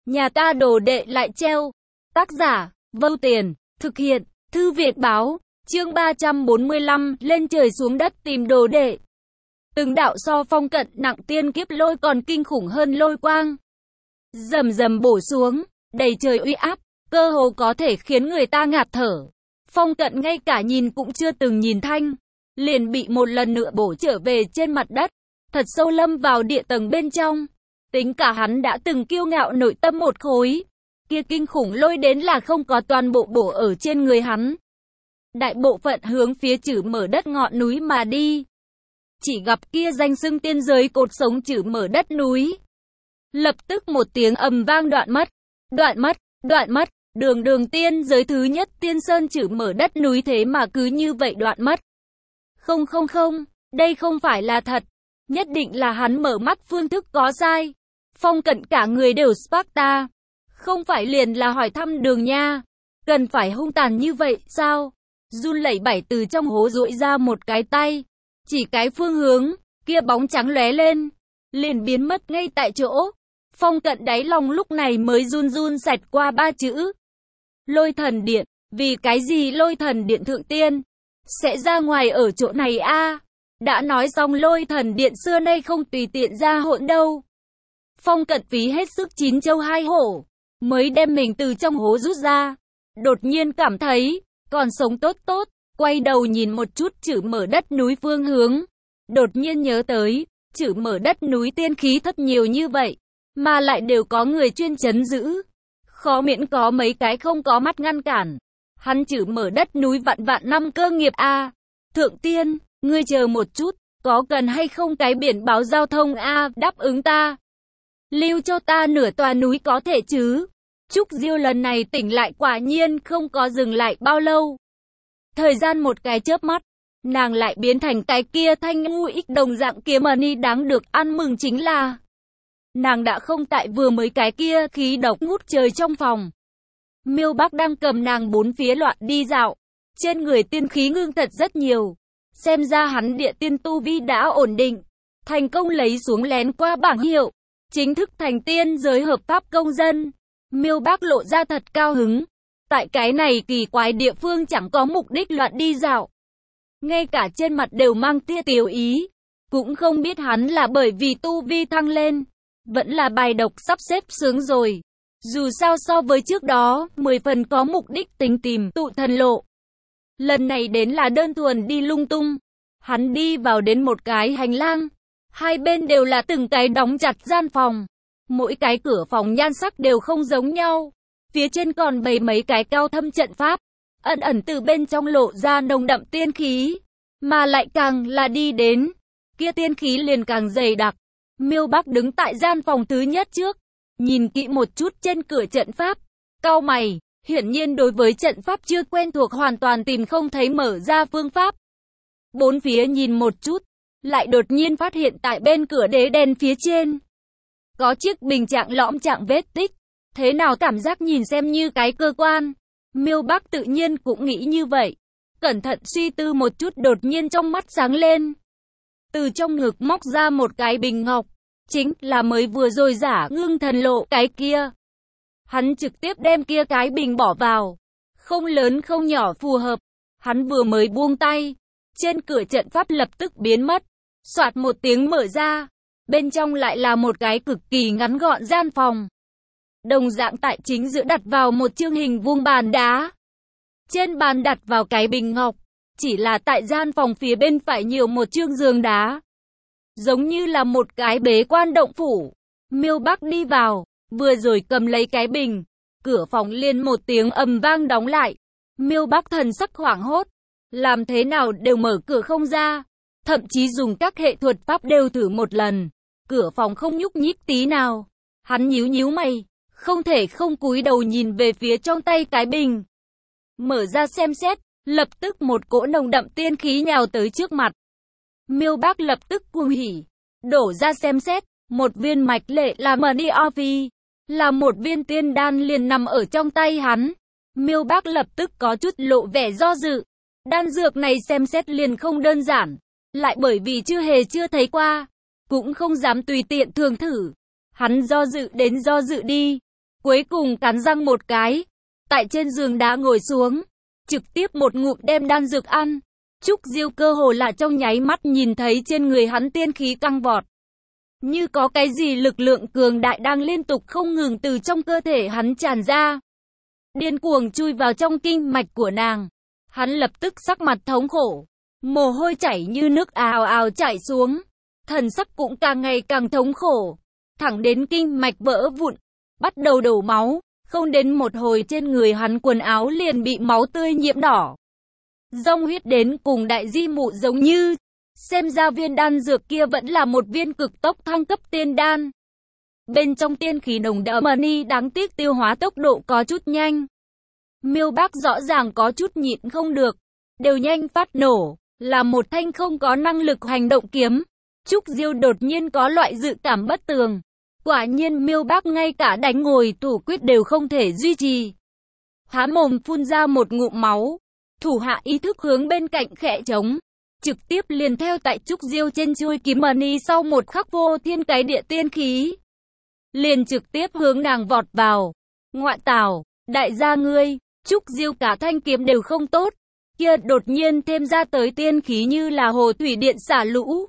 Nhà ta đồ đệ lại treo. Tác giả, Vâu Tiền, thực hiện, Thư Viện Báo, chương 345, lên trời xuống đất tìm đồ đệ. Từng đạo so phong cận nặng tiên kiếp lôi còn kinh khủng hơn lôi quang. Rầm rầm bổ xuống, đầy trời uy áp, cơ hồ có thể khiến người ta ngạt thở. Phong cận ngay cả nhìn cũng chưa từng nhìn thanh, liền bị một lần nữa bổ trở về trên mặt đất, thật sâu lâm vào địa tầng bên trong. Tính cả hắn đã từng kiêu ngạo nội tâm một khối, kia kinh khủng lôi đến là không có toàn bộ bổ ở trên người hắn. Đại bộ phận hướng phía chữ mở đất ngọn núi mà đi. Chỉ gặp kia danh xưng tiên giới cột sống chữ mở đất núi. Lập tức một tiếng ầm vang đoạn mất, đường tiên giới thứ nhất tiên sơn chữ mở đất núi thế mà cứ như vậy đoạn mất. Không, đây không phải là thật. Nhất định là hắn mở mắt phương thức có sai. Phong cận cả người đều Sparta. Không phải liền là hỏi thăm đường nha. Cần phải hung tàn như vậy sao? Run lẩy bẩy từ trong hố duỗi ra một cái tay. Chỉ cái phương hướng, kia bóng trắng lóe lên. Liền biến mất ngay tại chỗ. Phong cận đáy lòng lúc này mới run xẹt qua ba chữ. Lôi thần điện. Vì cái gì lôi thần điện thượng tiên sẽ ra ngoài ở chỗ này a? Đã nói xong lôi thần điện xưa nay không tùy tiện ra hỗn đâu. Phong cận phí hết sức chín châu hai hổ, mới đem mình từ trong hố rút ra. Đột nhiên cảm thấy, còn sống tốt, quay đầu nhìn một chút chữ mở đất núi phương hướng. Đột nhiên nhớ tới, chữ mở đất núi tiên khí thấp nhiều như vậy, mà lại đều có người chuyên trấn giữ. Khó miễn có mấy cái không có mắt ngăn cản. Hắn chữ mở đất núi vạn năm cơ nghiệp a. Thượng tiên, ngươi chờ một chút, có cần hay không cái biển báo giao thông a, đáp ứng ta. Lưu cho ta nửa tòa núi có thể chứ. Trúc Diêu lần này tỉnh lại quả nhiên không có dừng lại bao lâu. Thời gian một cái chớp mắt, nàng lại biến thành cái kia thanh u ích đồng dạng kia mà ni đáng được ăn mừng chính là. Nàng đã không tại vừa mới cái kia khí độc ngút trời trong phòng. Miêu Bắc đang cầm nàng bốn phía loạn đi dạo. Trên người tiên khí ngưng thật rất nhiều. Xem ra hắn địa tiên tu vi đã ổn định. Thành công lấy xuống lén qua bảng hiệu. Chính thức thành tiên giới hợp pháp công dân. Miêu Bắc lộ ra thật cao hứng. Tại cái này kỳ quái địa phương chẳng có mục đích loạn đi dạo. Ngay cả trên mặt đều mang tia tiểu ý. Cũng không biết hắn là bởi vì tu vi thăng lên. Vẫn là bài độc sắp xếp sướng rồi. Dù sao so với trước đó, 10 phần có mục đích tính tìm tụ thần lộ. Lần này đến là đơn thuần đi lung tung. Hắn đi vào đến một cái hành lang. Hai bên đều là từng cái đóng chặt gian phòng. Mỗi cái cửa phòng nhan sắc đều không giống nhau. Phía trên còn bày mấy cái cao thâm trận pháp. Ẩn từ bên trong lộ ra nồng đậm tiên khí. Mà lại càng là đi đến, kia tiên khí liền càng dày đặc. Miêu Bắc đứng tại gian phòng thứ nhất trước. Nhìn kỹ một chút trên cửa trận pháp. Cau mày, hiển nhiên đối với trận pháp chưa quen thuộc hoàn toàn tìm không thấy mở ra phương pháp. Bốn phía nhìn một chút. Lại đột nhiên phát hiện tại bên cửa đế đèn phía trên. Có chiếc bình trạng lõm trạng vết tích. Thế nào cảm giác nhìn xem như cái cơ quan. Miêu Bắc tự nhiên cũng nghĩ như vậy. Cẩn thận suy tư một chút đột nhiên trong mắt sáng lên. Từ trong ngực móc ra một cái bình ngọc. Chính là mới vừa rồi giả ngưng thần lộ cái kia. Hắn trực tiếp đem kia cái bình bỏ vào. Không lớn không nhỏ phù hợp. Hắn vừa mới buông tay. Trên cửa trận pháp lập tức biến mất. Soạt một tiếng mở ra. Bên trong lại là một cái cực kỳ ngắn gọn gian phòng. Đồng dạng tại chính giữa đặt vào một chương hình vuông bàn đá. Trên bàn đặt vào cái bình ngọc. Chỉ là tại gian phòng phía bên phải nhiều một chương giường đá. Giống như là một cái bế quan động phủ. Miêu Bắc đi vào. Vừa rồi cầm lấy cái bình. Cửa phòng liền một tiếng ầm vang đóng lại. Miêu Bắc thần sắc hoảng hốt. Làm thế nào đều mở cửa không ra. Thậm chí dùng các hệ thuật pháp đều thử một lần. Cửa phòng không nhúc nhích tí nào. Hắn nhíu mày. Không thể không cúi đầu nhìn về phía trong tay cái bình. Mở ra xem xét. Lập tức một cỗ nồng đậm tiên khí nhào tới trước mặt. Miêu Bắc lập tức cuồng hỉ. Đổ ra xem xét. Một viên mạch lệ là Money Orphi. Là một viên tiên đan liền nằm ở trong tay hắn. Miêu Bắc lập tức có chút lộ vẻ do dự. Đan dược này xem xét liền không đơn giản. Lại bởi vì chưa thấy qua. Cũng không dám tùy tiện thường thử. Hắn do dự đến do dự đi. cuối cùng cắn răng một cái, tại trên giường đá ngồi xuống, trực tiếp một ngụm đem đan dược ăn. Trúc Diêu cơ hồ là trong nháy mắt nhìn thấy trên người hắn tiên khí căng vọt. Như có cái gì lực lượng cường đại đang liên tục không ngừng từ trong cơ thể hắn tràn ra. Điên cuồng chui vào trong kinh mạch của nàng. Hắn lập tức sắc mặt thống khổ. Mồ hôi chảy như nước ào ào chảy xuống. Thần sắc cũng càng ngày càng thống khổ. Thẳng đến kinh mạch vỡ vụn. Bắt đầu đổ máu. Không đến một hồi trên người hắn quần áo liền bị máu tươi nhiễm đỏ. Dòng huyết đến cùng đại di mụ giống như. Xem ra viên đan dược kia vẫn là một viên cực tốc thăng cấp tiên đan. Bên trong tiên khí nồng đậm mani đáng tiếc tiêu hóa tốc độ có chút nhanh. Miêu Bác rõ ràng có chút nhịn không được. Đều nhanh phát nổ. Là một thanh không có năng lực hành động kiếm. Trúc Diêu đột nhiên có loại dự cảm bất tường. Quả nhiên Miêu Bác ngay cả đánh ngồi thủ quyết đều không thể duy trì. Há mồm phun ra một ngụm máu. Thủ hạ ý thức hướng bên cạnh khẽ trống. Trực tiếp liền theo tại Trúc Diêu trên chuôi kiếm mani sau một khắc vô thiên cái địa tiên khí. Liền trực tiếp hướng nàng vọt vào. Ngoại tảo, đại gia ngươi, Trúc Diêu cả thanh kiếm đều không tốt. Kia đột nhiên thêm ra tới tiên khí như là hồ thủy điện xả lũ.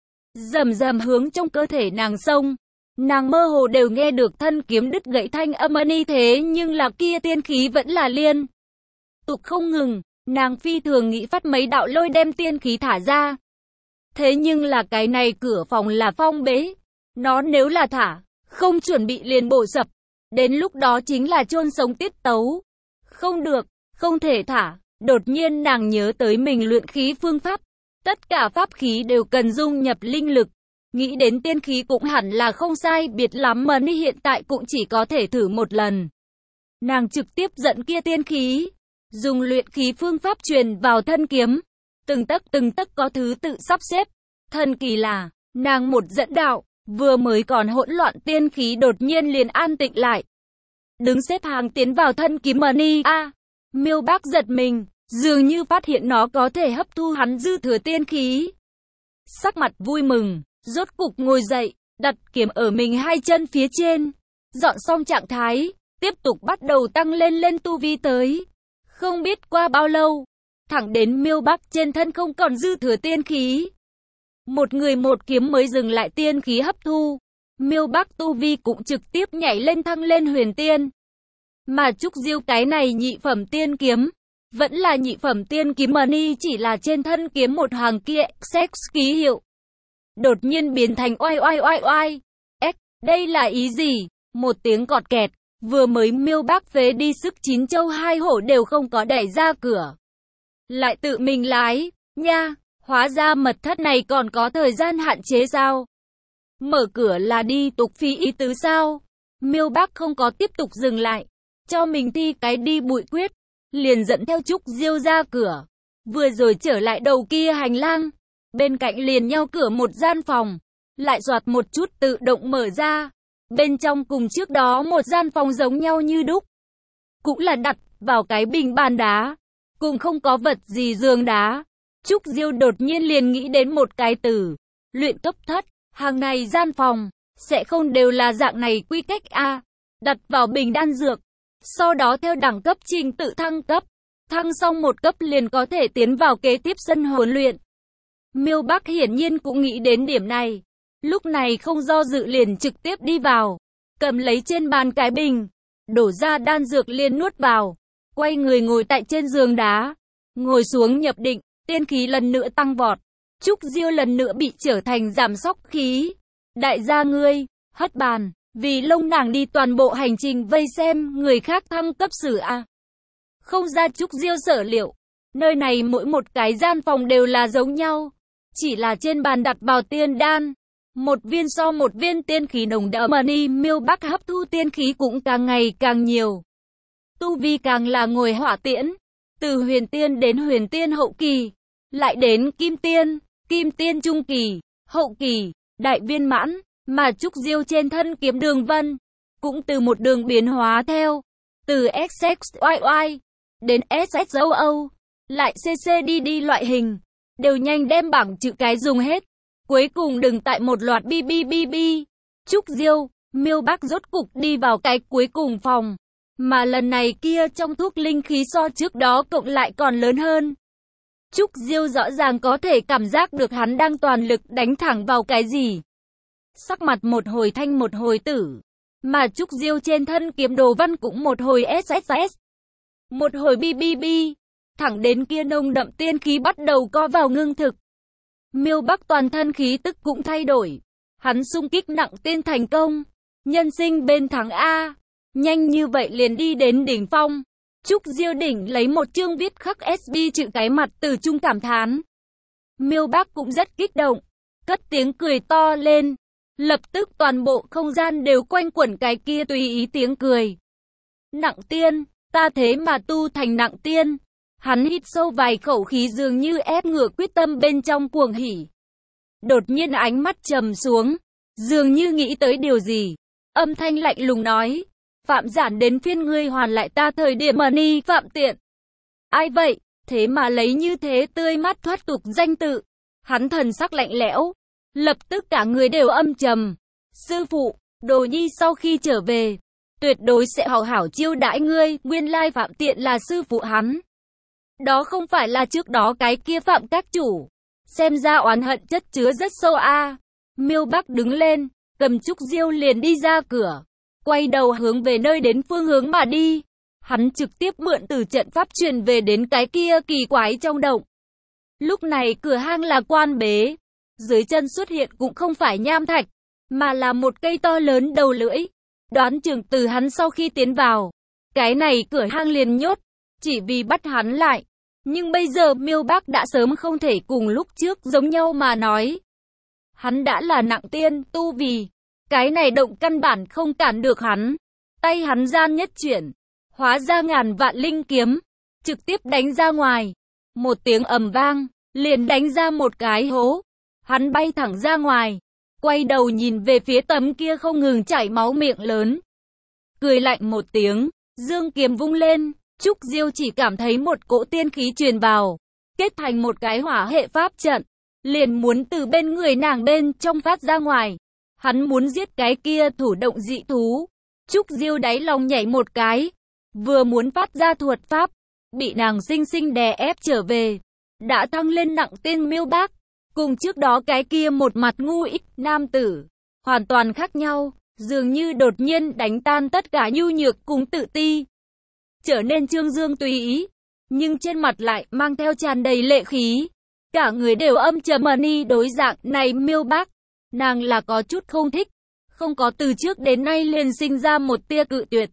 Rầm rầm hướng trong cơ thể nàng xông. Nàng mơ hồ đều nghe được thân kiếm đứt gãy thanh âm mani thế nhưng là kia tiên khí vẫn là liên tục không ngừng. Nàng phi thường nghĩ phát mấy đạo lôi đem tiên khí thả ra. Thế nhưng là cái này cửa phòng là phong bế. Nó nếu là thả, không chuẩn bị liền bổ sập. Đến lúc đó chính là chôn sống tiết tấu. Không được, không thể thả. Đột nhiên nàng nhớ tới mình luyện khí phương pháp. Tất cả pháp khí đều cần dung nhập linh lực. Nghĩ đến tiên khí cũng hẳn là không sai biệt lắm mà ni hiện tại cũng chỉ có thể thử một lần. Nàng trực tiếp dẫn kia tiên khí. Dùng luyện khí phương pháp truyền vào thân kiếm. Từng tấc có thứ tự sắp xếp. Thần kỳ là, nàng một dẫn đạo, vừa mới còn hỗn loạn tiên khí đột nhiên liền an tịnh lại. Đứng xếp hàng tiến vào thân kiếm mani. Miêu Bác giật mình, dường như phát hiện nó có thể hấp thu hắn dư thừa tiên khí. Sắc mặt vui mừng, rốt cục ngồi dậy, đặt kiếm ở mình hai chân phía trên. Dọn xong trạng thái, tiếp tục bắt đầu tăng lên tu vi tới. Không biết qua bao lâu, thẳng đến Miêu Bác trên thân không còn dư thừa tiên khí. Một người một kiếm mới dừng lại tiên khí hấp thu. Miêu Bác tu vi cũng trực tiếp nhảy lên thăng lên huyền tiên. Mà Trúc Diêu cái này nhị phẩm tiên kiếm, vẫn là nhị phẩm tiên kiếm mani chỉ là trên thân kiếm một hoàng kia sex ký hiệu. Đột nhiên biến thành oai. Đây là ý gì? Một tiếng cọt kẹt. Vừa mới Miêu Bác phế đi sức 9 châu 2 hổ đều không có đẩy ra cửa. Lại tự mình lái, nha, hóa ra mật thất này còn có thời gian hạn chế sao? Mở cửa là đi tục phi ý tứ sao? Miêu Bác không có tiếp tục dừng lại, cho mình thi cái đi bụi quyết, liền dẫn theo Trúc Diêu ra cửa. Vừa rồi trở lại đầu kia hành lang, bên cạnh liền nhau cửa một gian phòng, lại soạt một chút tự động mở ra. Bên trong cùng trước đó một gian phòng giống nhau như đúc. Cũng là đặt vào cái bình bàn đá. Cùng không có vật gì giường đá. Trúc Diêu đột nhiên liền nghĩ đến một cái từ. Luyện cấp thất. Hàng này gian phòng. Sẽ không đều là dạng này quy cách A. Đặt vào bình đan dược. Sau đó theo đẳng cấp trình tự thăng cấp. Thăng xong một cấp liền có thể tiến vào kế tiếp sân huấn luyện. Miêu Bác hiển nhiên cũng nghĩ đến điểm này. Lúc này không do dự liền trực tiếp đi vào, cầm lấy trên bàn cái bình, đổ ra đan dược liền nuốt vào, quay người ngồi tại trên giường đá, ngồi xuống nhập định, tiên khí lần nữa tăng vọt, Trúc Diêu lần nữa bị trở thành giảm sóc khí. Đại gia ngươi, hất bàn, vì lông nàng đi toàn bộ hành trình vây xem người khác thăng cấp sử A. Không ra Trúc Diêu sở liệu, nơi này mỗi một cái gian phòng đều là giống nhau, chỉ là trên bàn đặt vào tiên đan. Một viên so một viên tiên khí nồng đậm mani Miêu Bác hấp thu tiên khí cũng càng ngày càng nhiều. Tu vi càng là ngồi hỏa tiễn, từ huyền tiên đến huyền tiên hậu kỳ, lại đến kim tiên trung kỳ, hậu kỳ, đại viên mãn, mà Trúc Diêu trên thân kiếm đường vân, cũng từ một đường biến hóa theo, từ SXYY đến SSOO, lại CCDD loại hình, đều nhanh đem bảng chữ cái dùng hết. Cuối cùng đừng tại một loạt BBBB. Trúc Diêu, Miêu Bác rốt cục đi vào cái cuối cùng phòng. Mà lần này kia trong thuốc linh khí so trước đó cộng lại còn lớn hơn. Trúc Diêu rõ ràng có thể cảm giác được hắn đang toàn lực đánh thẳng vào cái gì. Sắc mặt một hồi thanh một hồi tử. Mà Trúc Diêu trên thân kiếm đồ văn cũng một hồi SSS. Một hồi BBB. Thẳng đến kia nồng đậm tiên khí bắt đầu co vào ngưng thực. Miêu Bắc toàn thân khí tức cũng thay đổi. Hắn xung kích nặng tiên thành công. Nhân sinh bên thắng A. Nhanh như vậy liền đi đến đỉnh phong. Trúc Diêu đỉnh lấy một chương viết khắc SB chữ cái mặt từ trung cảm thán. Miêu Bắc cũng rất kích động. Cất tiếng cười to lên. Lập tức toàn bộ không gian đều quanh quẩn cái kia tùy ý tiếng cười. Nặng tiên, ta thế mà tu thành nặng tiên. Hắn hít sâu vài khẩu khí dường như ép ngửa quyết tâm bên trong cuồng hỉ. Đột nhiên ánh mắt trầm xuống, dường như nghĩ tới điều gì. Âm thanh lạnh lùng nói, Phạm Giản đến phiên ngươi hoàn lại ta thời điểm money Phạm Tiện. Ai vậy, thế mà lấy như thế tươi mát thoát tục danh tự. Hắn thần sắc lạnh lẽo, lập tức cả người đều âm trầm. Sư phụ, Đồ Nhi sau khi trở về, tuyệt đối sẽ hảo hảo chiêu đãi ngươi. Nguyên lai Phạm Tiện là sư phụ hắn. Đó không phải là trước đó cái kia Phạm các chủ. Xem ra oán hận chất chứa rất sâu a. Miêu Bắc đứng lên, cầm Trúc Diêu liền đi ra cửa, quay đầu hướng về nơi đến phương hướng mà đi. Hắn trực tiếp mượn từ trận pháp truyền về đến cái kia kỳ quái trong động. Lúc này cửa hang là quan bế, dưới chân xuất hiện cũng không phải nham thạch, mà là một cây to lớn đầu lưỡi. Đoán chừng từ hắn sau khi tiến vào, cái này cửa hang liền nhốt, chỉ vì bắt hắn lại. Nhưng bây giờ Miêu Bắc đã sớm không thể cùng lúc trước giống nhau mà nói. Hắn đã là nặng tiên, tu vì. Cái này động căn bản không cản được hắn. Tay hắn gian nhất chuyển, hóa ra ngàn vạn linh kiếm, trực tiếp đánh ra ngoài. Một tiếng ầm vang, liền đánh ra một cái hố. Hắn bay thẳng ra ngoài, quay đầu nhìn về phía tấm kia không ngừng chảy máu miệng lớn. Cười lạnh một tiếng, dương kiếm vung lên. Trúc Diêu chỉ cảm thấy một cỗ tiên khí truyền vào, kết thành một cái hỏa hệ pháp trận, liền muốn từ bên người nàng bên trong phát ra ngoài. Hắn muốn giết cái kia thủ động dị thú. Trúc Diêu đáy lòng nhảy một cái, vừa muốn phát ra thuật pháp, bị nàng sinh sinh đè ép trở về. Đã thăng lên nặng tiên Miêu Bắc, cùng trước đó cái kia một mặt ngu ích nam tử, hoàn toàn khác nhau, dường như đột nhiên đánh tan tất cả nhu nhược cùng tự ti. Trở nên trương dương tùy ý, nhưng trên mặt lại mang theo tràn đầy lệ khí. Cả người đều âm trầm money đối dạng này Miêu Bắc. Nàng là có chút không thích, không có từ trước đến nay liền sinh ra một tia cự tuyệt.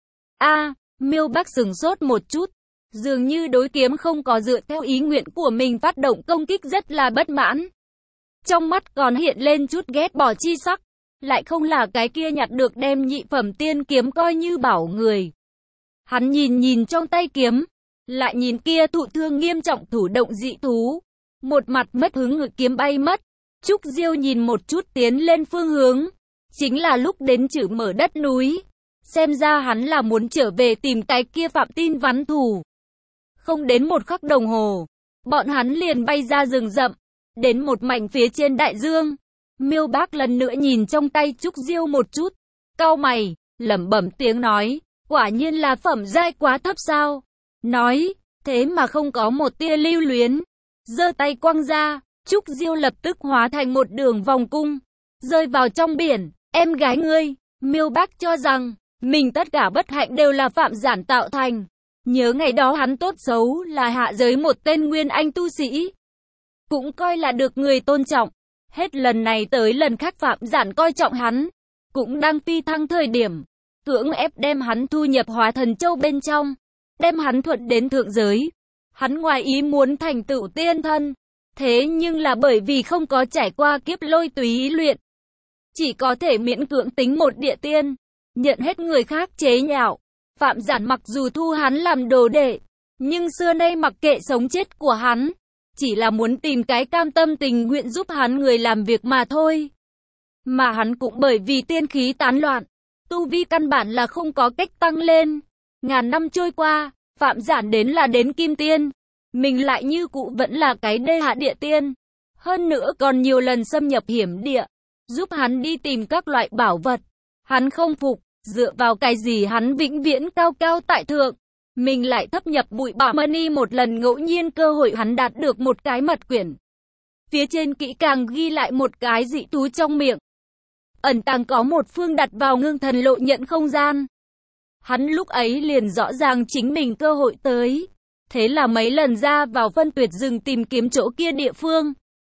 Miêu Bắc sửng sốt một chút, dường như đối kiếm không có dựa theo ý nguyện của mình phát động công kích rất là bất mãn. Trong mắt còn hiện lên chút ghét bỏ chi sắc, lại không là cái kia nhặt được đem nhị phẩm tiên kiếm coi như bảo người. Hắn nhìn trong tay kiếm, lại nhìn kia thụ thương nghiêm trọng thủ động dị thú, một mặt mất hứng ngự kiếm bay mất. Trúc Diêu nhìn một chút tiến lên phương hướng, chính là lúc đến chữ mở đất núi. Xem ra hắn là muốn trở về tìm cái kia Phạm Tin vắn thù. Không đến một khắc đồng hồ, bọn hắn liền bay ra rừng rậm, đến một mảnh phía trên đại dương. Miêu Bắc lần nữa nhìn trong tay Trúc Diêu một chút, cau mày, lẩm bẩm tiếng nói, quả nhiên là phẩm giai quá thấp sao? Nói, thế mà không có một tia lưu luyến. Giơ tay quăng ra, Trúc Diêu lập tức hóa thành một đường vòng cung, rơi vào trong biển. Em gái ngươi, Miêu Bắc cho rằng mình tất cả bất hạnh đều là Phạm Giản tạo thành. Nhớ ngày đó hắn tốt xấu là hạ giới một tên nguyên anh tu sĩ, cũng coi là được người tôn trọng. Hết lần này tới lần khác Phạm Giản coi trọng hắn, cũng đang phi thăng thời điểm, cưỡng ép đem hắn thu nhập Hóa Thần Châu bên trong, đem hắn thuận đến thượng giới. Hắn ngoài ý muốn thành tựu tiên thân, thế nhưng là bởi vì không có trải qua kiếp lôi tùy ý luyện, chỉ có thể miễn cưỡng tính một địa tiên, nhận hết người khác chế nhạo. Phạm Giản mặc dù thu hắn làm đồ đệ, nhưng xưa nay mặc kệ sống chết của hắn, chỉ là muốn tìm cái cam tâm tình nguyện giúp hắn người làm việc mà thôi. Mà hắn cũng bởi vì tiên khí tán loạn, tu vi căn bản là không có cách tăng lên. Ngàn năm trôi qua, Phạm Giản đến là đến kim tiên, mình lại như cũ vẫn là cái đê hạ địa tiên. Hơn nữa còn nhiều lần xâm nhập hiểm địa, giúp hắn đi tìm các loại bảo vật. Hắn không phục, dựa vào cái gì hắn vĩnh viễn cao cao tại thượng. Mình lại thâm nhập bụi bặm money một lần ngẫu nhiên cơ hội hắn đạt được một cái mật quyển. Phía trên kỹ càng ghi lại một cái dị thú trong miệng. Ẩn tàng có một phương đặt vào ngưng thần lộ nhận không gian. Hắn lúc ấy liền rõ ràng chính mình cơ hội tới. Thế là mấy lần ra vào phân tuyệt rừng tìm kiếm chỗ kia địa phương.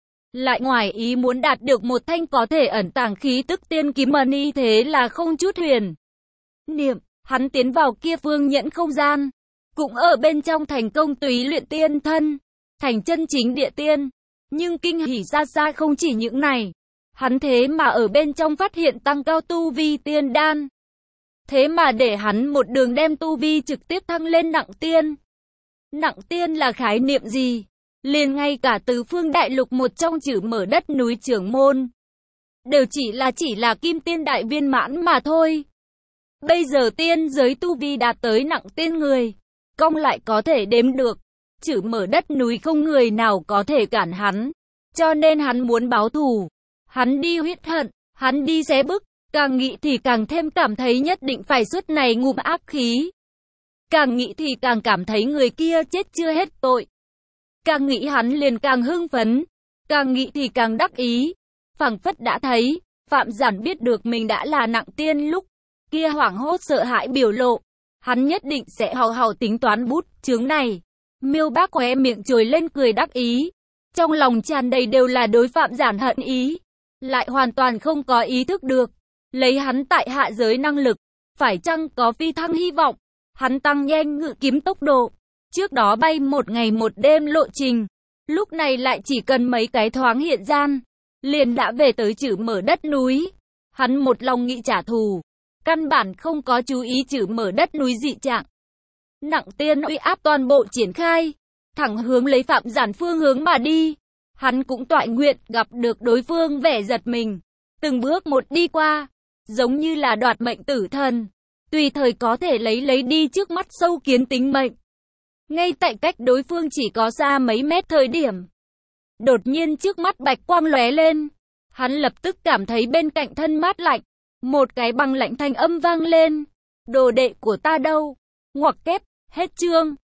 Lại ngoài ý muốn đạt được một thanh có thể ẩn tàng khí tức tiên kiếm money, thế là không chút huyền niệm, hắn tiến vào kia phương nhẫn không gian. Cũng ở bên trong thành công túy luyện tiên thân, thành chân chính địa tiên. Nhưng kinh hỉ xa xa không chỉ những này. Hắn thế mà ở bên trong phát hiện tăng cao tu vi tiên đan. Thế mà để hắn một đường đem tu vi trực tiếp thăng lên nặng tiên. Nặng tiên là khái niệm gì? Liền ngay cả tứ phương đại lục một trong chữ mở đất núi trưởng môn. Đều chỉ là kim tiên đại viên mãn mà thôi. Bây giờ tiên giới tu vi đạt tới nặng tiên người. Công lại có thể đếm được. Chữ mở đất núi không người nào có thể cản hắn. Cho nên hắn muốn báo thù. Hắn đi huyết hận, hắn đi xé bức. Càng nghĩ thì càng thêm cảm thấy nhất định phải xuất này ngụm ác khí. Càng nghĩ thì càng cảm thấy người kia chết chưa hết tội. Càng nghĩ hắn liền càng hưng phấn. Càng nghĩ thì càng đắc ý. Phảng phất đã thấy, Phạm Giản biết được mình đã là nặng tiên lúc kia hoảng hốt sợ hãi biểu lộ. Hắn nhất định sẽ hào hào tính toán bút chướng này. Miêu Bác khóe miệng trồi lên cười đắc ý. Trong lòng tràn đầy đều là đối Phạm Giản hận ý. Lại hoàn toàn không có ý thức được. Lấy hắn tại hạ giới năng lực, phải chăng có phi thăng hy vọng. Hắn tăng nhanh ngự kiếm tốc độ. Trước đó bay một ngày một đêm lộ trình. Lúc này lại chỉ cần mấy cái thoáng hiện gian. Liền đã về tới chữ mở đất núi. Hắn một lòng nghĩ trả thù. Căn bản không có chú ý chữ mở đất núi dị trạng. Nặng tiên uy áp toàn bộ triển khai. Thẳng hướng lấy Phạm Giản phương hướng mà đi. Hắn cũng toại nguyện gặp được đối phương vẻ giật mình. Từng bước một đi qua. Giống như là đoạt mệnh tử thần. Tùy thời có thể lấy đi trước mắt sâu kiến tính mệnh. Ngay tại cách đối phương chỉ có xa mấy mét thời điểm. Đột nhiên trước mắt bạch quang lóe lên. Hắn lập tức cảm thấy bên cạnh thân mát lạnh. Một cái băng lạnh thanh âm vang lên. Đồ đệ của ta đâu? Ngoặc kép, hết chương.